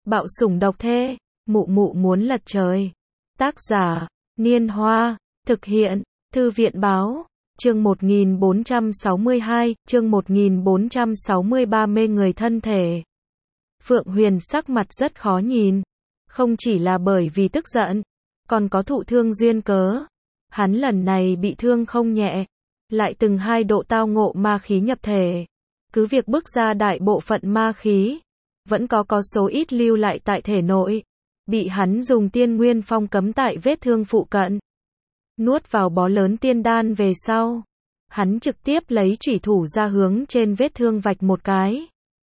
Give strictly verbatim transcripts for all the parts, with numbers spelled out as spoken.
Bạo sủng độc thê, mụ mụ muốn lật trời. Tác giả, Niên Hoa, thực hiện, Thư viện Báo, chương một nghìn bốn trăm sáu mươi hai, chương một nghìn bốn trăm sáu mươi ba mê người thân thể. Phượng Huyền sắc mặt rất khó nhìn, không chỉ là bởi vì tức giận, còn có thụ thương duyên cớ. Hắn lần này bị thương không nhẹ, lại từng hai độ tao ngộ ma khí nhập thể. Cứ việc bức ra đại bộ phận ma khí, vẫn có có số ít lưu lại tại thể nội, bị hắn dùng tiên nguyên phong cấm tại vết thương phụ cận. Nuốt vào bó lớn tiên đan về sau, hắn trực tiếp lấy chủy thủ ra hướng trên vết thương vạch một cái.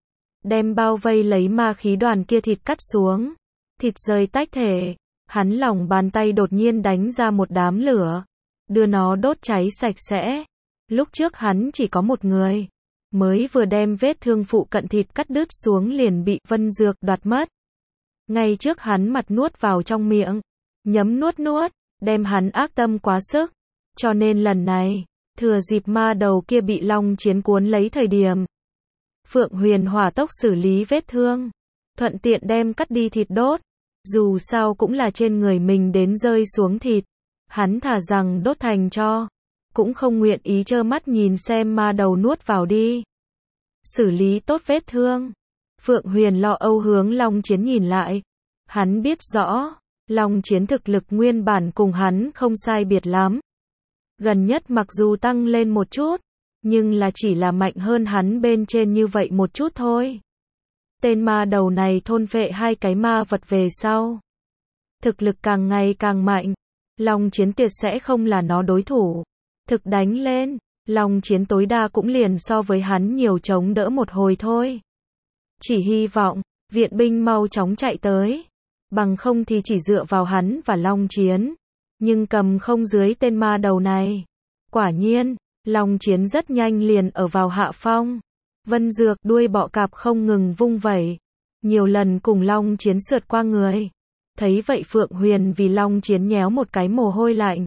Đem bao vây lấy ma khí đoàn kia thịt cắt xuống, thịt rơi tách thể. Hắn lòng bàn tay đột nhiên đánh ra một đám lửa, đưa nó đốt cháy sạch sẽ. Lúc trước hắn chỉ có một người, mới vừa đem vết thương phụ cận thịt cắt đứt xuống liền bị Vân Dược đoạt mất. Ngay trước hắn mặt nuốt vào trong miệng, nhấm nuốt nuốt, đem hắn ác tâm quá sức. Cho nên lần này, thừa dịp ma đầu kia bị Long Chiến cuốn lấy thời điểm, Phượng Huyền hỏa tốc xử lý vết thương, thuận tiện đem cắt đi thịt đốt. Dù sao cũng là trên người mình đến rơi xuống thịt, hắn thà rằng đốt thành tro, cũng không nguyện ý trơ mắt nhìn xem ma đầu nuốt vào đi. Xử lý tốt vết thương, Phượng Huyền lo âu hướng Long Chiến nhìn lại. Hắn biết rõ, Long Chiến thực lực nguyên bản cùng hắn không sai biệt lắm. Gần nhất mặc dù tăng lên một chút, nhưng là chỉ là mạnh hơn hắn bên trên như vậy một chút thôi. Tên ma đầu này thôn phệ hai cái ma vật về sau, thực lực càng ngày càng mạnh, Long Chiến tuyệt sẽ không là nó đối thủ. Thực đánh lên, Long Chiến tối đa cũng liền so với hắn nhiều chống đỡ một hồi thôi. Chỉ hy vọng, viện binh mau chóng chạy tới, bằng không thì chỉ dựa vào hắn và Long Chiến, nhưng cầm không dưới tên ma đầu này. Quả nhiên, Long Chiến rất nhanh liền ở vào hạ phong. Vân Dược đuôi bọ cạp không ngừng vung vẩy, nhiều lần cùng Long Chiến sượt qua người. Thấy vậy Phượng Huyền vì Long Chiến nhéo một cái mồ hôi lạnh.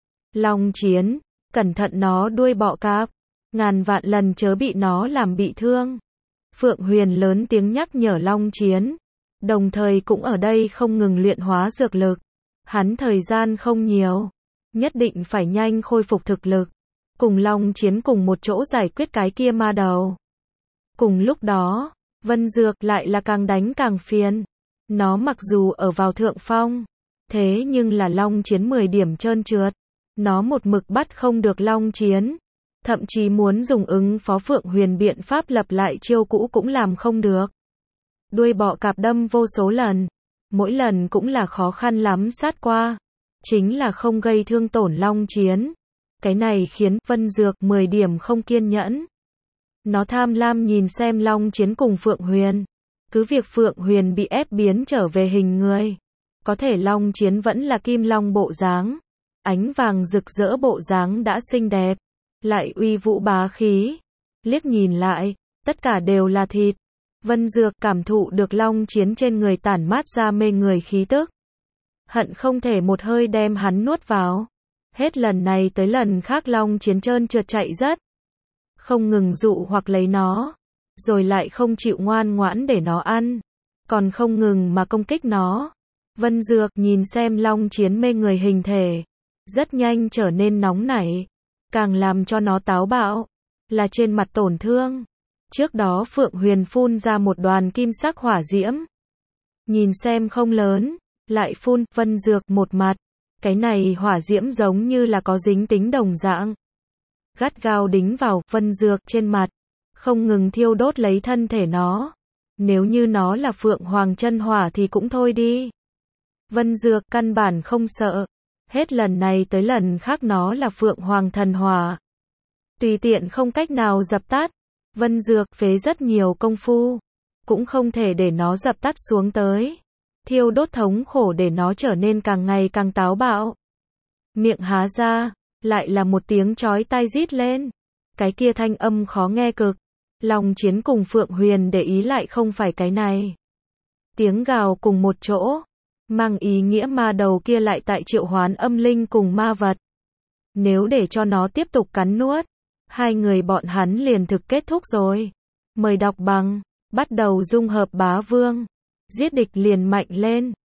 Long Chiến, cẩn thận nó đuôi bọ cạp, ngàn vạn lần chớ bị nó làm bị thương. Phượng Huyền lớn tiếng nhắc nhở Long Chiến, đồng thời cũng ở đây không ngừng luyện hóa dược lực. Hắn thời gian không nhiều, nhất định phải nhanh khôi phục thực lực, cùng Long Chiến cùng một chỗ giải quyết cái kia ma đầu. Cùng lúc đó, Vân Dược lại là càng đánh càng phiền. Nó mặc dù ở vào thượng phong, thế nhưng là Long Chiến mười điểm trơn trượt. Nó một mực bắt không được Long Chiến, thậm chí muốn dùng ứng phó Phượng Huyền biện pháp lập lại chiêu cũ cũng làm không được. Đuôi bọ cạp đâm vô số lần, mỗi lần cũng là khó khăn lắm sát qua, chính là không gây thương tổn Long Chiến. Cái này khiến Vân Dược mười điểm không kiên nhẫn. Nó tham lam nhìn xem Long Chiến cùng Phượng Huyền. Cứ việc Phượng Huyền bị ép biến trở về hình người, có thể Long Chiến vẫn là kim long bộ dáng, ánh vàng rực rỡ bộ dáng đã xinh đẹp, lại uy vũ bá khí. Liếc nhìn lại, tất cả đều là thịt. Vân Dược cảm thụ được Long Chiến trên người tản mát ra mê người khí tức, hận không thể một hơi đem hắn nuốt vào. Hết lần này tới lần khác Long Chiến trơn trượt chạy rất, không ngừng dụ hoặc lấy nó, rồi lại không chịu ngoan ngoãn để nó ăn, còn không ngừng mà công kích nó. Vân Dược nhìn xem Long Chiến mê người hình thể, rất nhanh trở nên nóng nảy, càng làm cho nó táo bạo, là trên mặt tổn thương. Trước đó Phượng Huyền phun ra một đoàn kim sắc hỏa diễm, nhìn xem không lớn, lại phun Vân Dược một mặt, cái này hỏa diễm giống như là có dính tính đồng dạng, gắt gao đính vào Vân Dược trên mặt, không ngừng thiêu đốt lấy thân thể nó. Nếu như nó là Phượng Hoàng chân hỏa thì cũng thôi đi. Vân Dược căn bản không sợ, hết lần này tới lần khác nó là Phượng Hoàng thần hỏa, tùy tiện không cách nào dập tắt. Vân Dược phế rất nhiều công phu, cũng không thể để nó dập tắt xuống tới. Thiêu đốt thống khổ để nó trở nên càng ngày càng táo bạo. Miệng há ra, lại là một tiếng chói tai rít lên. Cái kia thanh âm khó nghe cực. Long Chiến cùng Phượng Huyền để ý lại không phải cái này. Tiếng gào cùng một chỗ, mang ý nghĩa ma đầu kia lại tại triệu hoán âm linh cùng ma vật. Nếu để cho nó tiếp tục cắn nuốt, hai người bọn hắn liền thực kết thúc rồi. Mời đọc bằng, bắt đầu dung hợp bá vương. Giết địch liền mạnh lên.